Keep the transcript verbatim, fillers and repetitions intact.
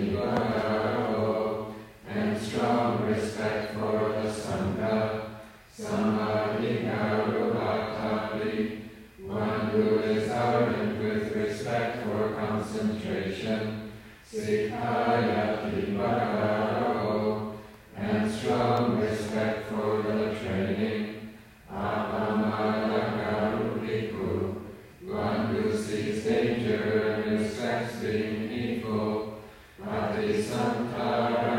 Bhagavo, and strong respect for the Sangha, Samadhi-Garubhatapli, one who is ardent with respect for concentration, Sikhayati Bhagavo, and strong respect for the training, Apamadagarubhiku, one who sees danger and respects being equal, Patisantara